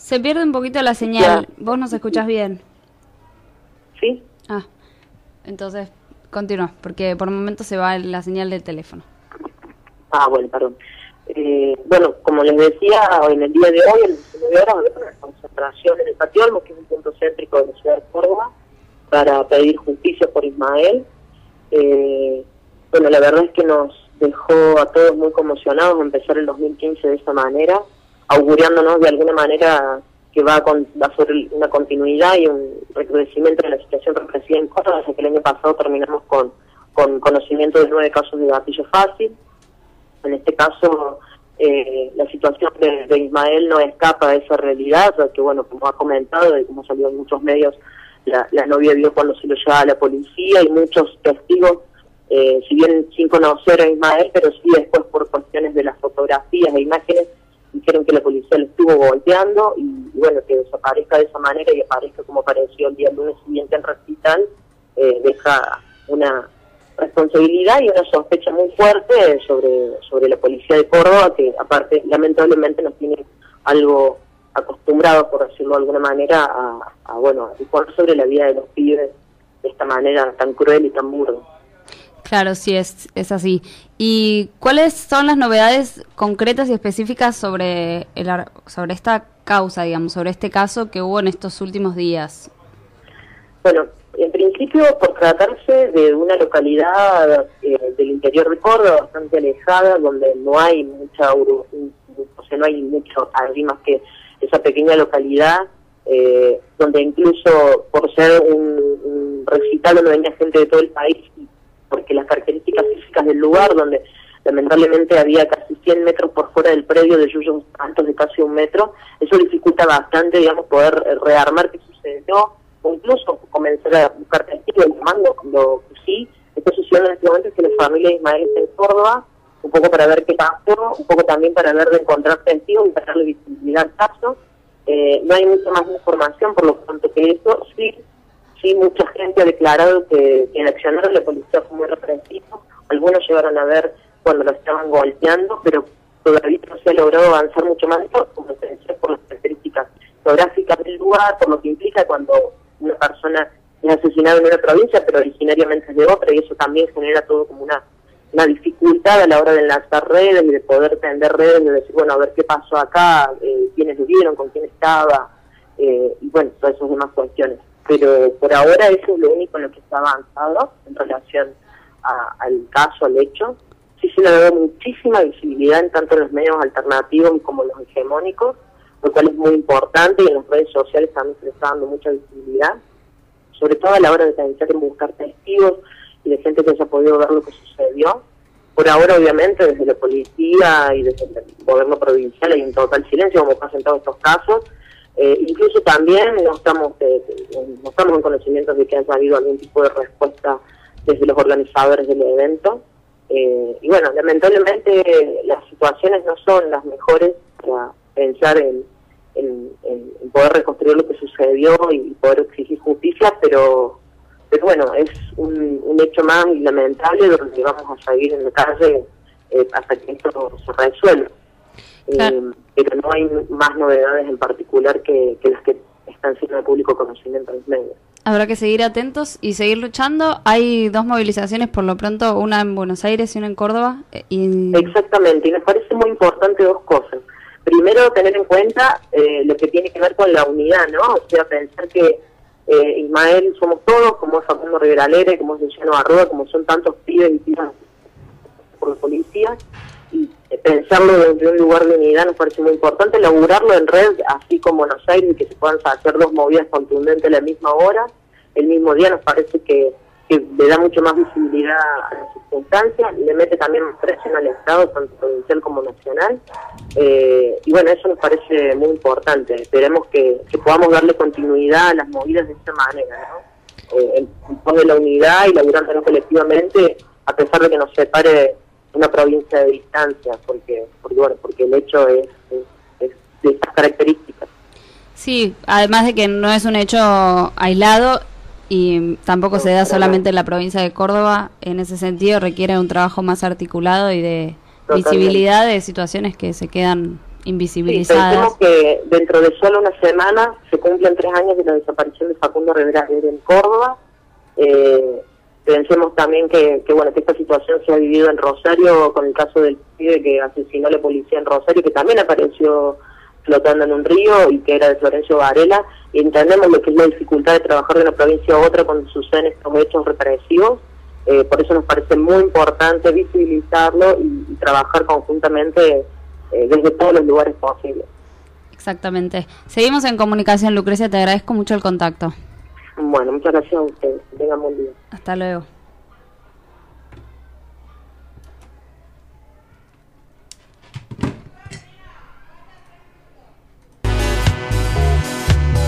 Se pierde un poquito la señal. ¿Vos nos escuchás bien? Sí. Ah, entonces continúa, porque por un momento se va la señal del teléfono. Bueno, perdón. Bueno, como les decía, en el día de hoy, a las 19 horas, va a haber una concentración en el Patio Olmos, que es un punto céntrico de la ciudad de Córdoba, para pedir justicia por Ismael. Bueno, la verdad es que nos dejó a todos muy conmocionados empezar el 2015 de esa manera, augurándonos de alguna manera que va a ser una continuidad y un recrudecimiento de la situación represiva en Córdoba, ya que el año pasado terminamos con conocimiento de 9 casos de gatillo fácil. En este caso, la situación de Ismael no escapa de esa realidad, ya que, bueno, como ha comentado y como salió en muchos medios, la novia vio cuando se lo llevaba a la policía y muchos testigos, si bien sin conocer a Ismael, pero sí después por cuestiones de las fotografías e imágenes, dijeron que la policía lo estuvo golpeando y bueno, que desaparezca de esa manera y aparezca como apareció el día lunes siguiente en Recital, deja una responsabilidad y una sospecha muy fuerte sobre la policía de Córdoba, que aparte lamentablemente nos tiene algo acostumbrados, por decirlo de alguna manera, a disponer sobre la vida de los pibes de esta manera tan cruel y tan burda. Claro, sí, es así. ¿Y cuáles son las novedades concretas y específicas sobre esta causa, digamos, sobre este caso que hubo en estos últimos días? Bueno, en principio, por tratarse de una localidad del interior de Córdoba, bastante alejada, donde no hay no hay mucho allí más que esa pequeña localidad, donde incluso por ser un recital donde venía gente de todo el país, porque las características físicas del lugar, donde lamentablemente había casi 100 metros por fuera del predio de yuyos altos de casi 1 metro, eso dificulta bastante, digamos, poder rearmar qué sucedió, o incluso comenzar a buscar testigos, llamando, lo que sí está sucediendo en este momento es que la familia de Ismael está en Córdoba, un poco para ver qué pasó, un poco también para ver de encontrar testigos y para darle visibilidad al caso. No hay mucha más información, por lo tanto que eso sí, mucha gente ha declarado que el accionar de la policía fue muy represivo. Algunos llegaron a ver cuando lo estaban golpeando, pero todavía no se ha logrado avanzar mucho más, como se decía, por las características geográficas del lugar, por lo que implica cuando una persona es asesinada en una provincia, pero originariamente es de otra, y eso también genera todo como una dificultad a la hora de enlazar redes y de poder tender redes, de decir, bueno, a ver qué pasó acá, quiénes lo vieron, con quién estaba, y bueno, todas esas demás cuestiones. Pero por ahora eso es lo único en lo que está avanzado en relación al caso, al hecho. Sí se le da muchísima visibilidad en tanto en los medios alternativos como los hegemónicos, lo cual es muy importante, y en las redes sociales también se le está dando mucha visibilidad, sobre todo a la hora de pensar en buscar testigos y de gente que haya podido ver lo que sucedió. Por ahora, obviamente, desde la policía y desde el gobierno provincial hay un total silencio, como pasa en todos estos casos. Incluso también no estamos en conocimiento de que haya habido algún tipo de respuesta desde los organizadores del evento. Y bueno, lamentablemente las situaciones no son las mejores para pensar en poder reconstruir lo que sucedió y poder exigir justicia, pero bueno, es un hecho más y lamentable donde vamos a seguir en la calle hasta que esto se resuelva. Claro. Pero no hay más novedades en particular que las que están siendo de público conocimiento en los medios. Habrá que seguir atentos y seguir luchando. Hay 2 movilizaciones por lo pronto, una en Buenos Aires y una en Córdoba. Exactamente, y me parece muy importante 2 cosas. Primero, tener en cuenta lo que tiene que ver con la unidad, ¿no? O sea, pensar que Ismael somos todos, como es Facundo Rivera Lere, como es Luciano Arruda, como son tantos pibes y pibas por la policía, y pensarlo desde un lugar de unidad nos parece muy importante, laburarlo en red, así como en Buenos Aires, y que se puedan hacer 2 movidas contundentes a la misma hora, el mismo día, nos parece que le da mucho más visibilidad a las circunstancias, le mete también más presión al Estado, tanto provincial como nacional, y bueno, eso nos parece muy importante. Esperemos que podamos darle continuidad a las movidas de esta manera, ¿no? En pos de la unidad y laburando colectivamente, a pesar de que nos separe una provincia de distancia, porque el hecho es de estas características. Sí, además de que no es un hecho aislado y tampoco se da solamente en la provincia de Córdoba, en ese sentido requiere un trabajo más articulado y de visibilidad de situaciones que se quedan Sí, invisibilizadas. pensemos que dentro de solo una semana se cumplen 3 años de la desaparición de Facundo Rivera en Córdoba. Pensemos también que bueno, que esta situación se ha vivido en Rosario con el caso del pibe que asesinó a la policía en Rosario, que también apareció flotando en un río y que era de Florencio Varela, y entendemos lo que es la dificultad de trabajar de una provincia a otra cuando suceden estos hechos represivos. Por eso nos parece muy importante visibilizarlo y trabajar conjuntamente desde todos los lugares posibles. Exactamente. Seguimos en comunicación, Lucrecia, te agradezco mucho el contacto. Bueno, muchas gracias a ustedes. Que tengan buen día. Hasta luego.